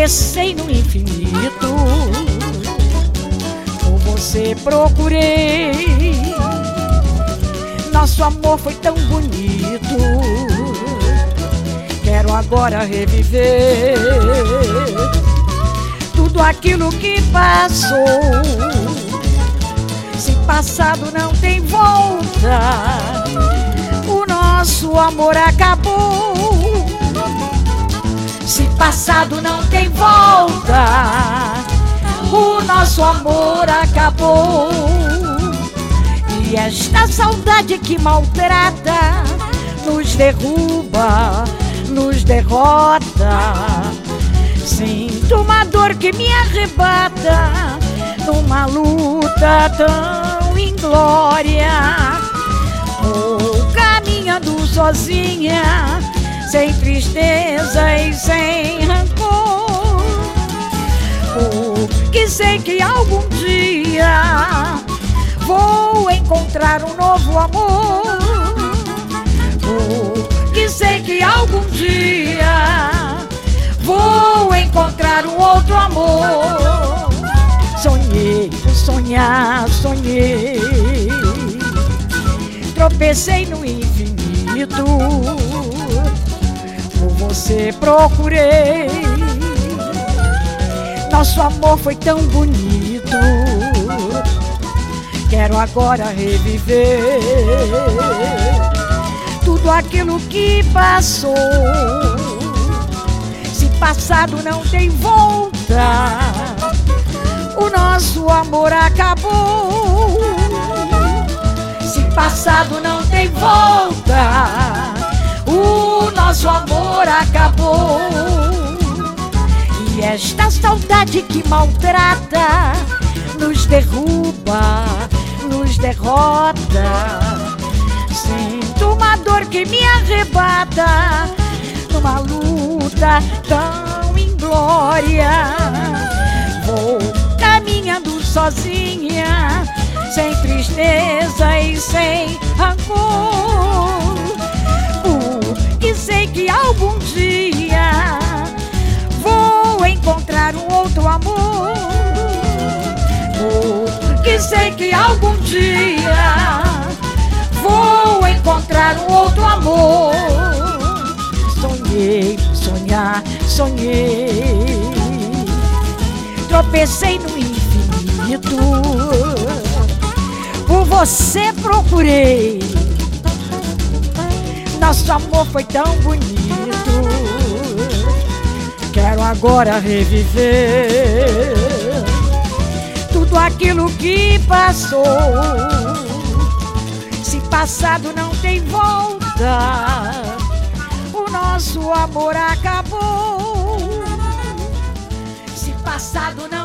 Tropecei no infinito, por você procurei. Nosso amor foi tão bonito, quero agora reviver tudo aquilo que passou. Se passado não tem volta, o nosso amor acabou. Se passado não tem volta, o nosso amor acabou. E esta saudade que maltrata nos derruba, nos derrota. Sinto uma dor que me arrebata numa luta tão inglória. Vou caminhando sozinha, sem tristeza e sem rancor, porque sei que algum dia vou encontrar um novo amor, porque sei que algum dia vou encontrar um outro amor. Sonhei, sonhar, sonhei, tropecei no infinito, por você procurei. Nosso amor foi tão bonito, quero agora reviver tudo aquilo que passou. Se passado não tem volta, o nosso amor acabou. Se passado não tem volta, o nosso amor acabou. E esta saudade que maltrata nos derruba, nos derrota. Sinto uma dor que me arrebata numa luta tão inglória. Vou caminhando sozinha, sem tristeza e sem rancor, porque sei que algum dia vou encontrar um outro amor, porque sei que algum dia vou encontrar um outro amor. Sonhei, sonhar, sonhei, tropecei no infinito, por você procurei. Nosso amor foi tão bonito, quero agora reviver tudo aquilo que passou. Se passado não tem volta, o nosso amor acabou. Se passado não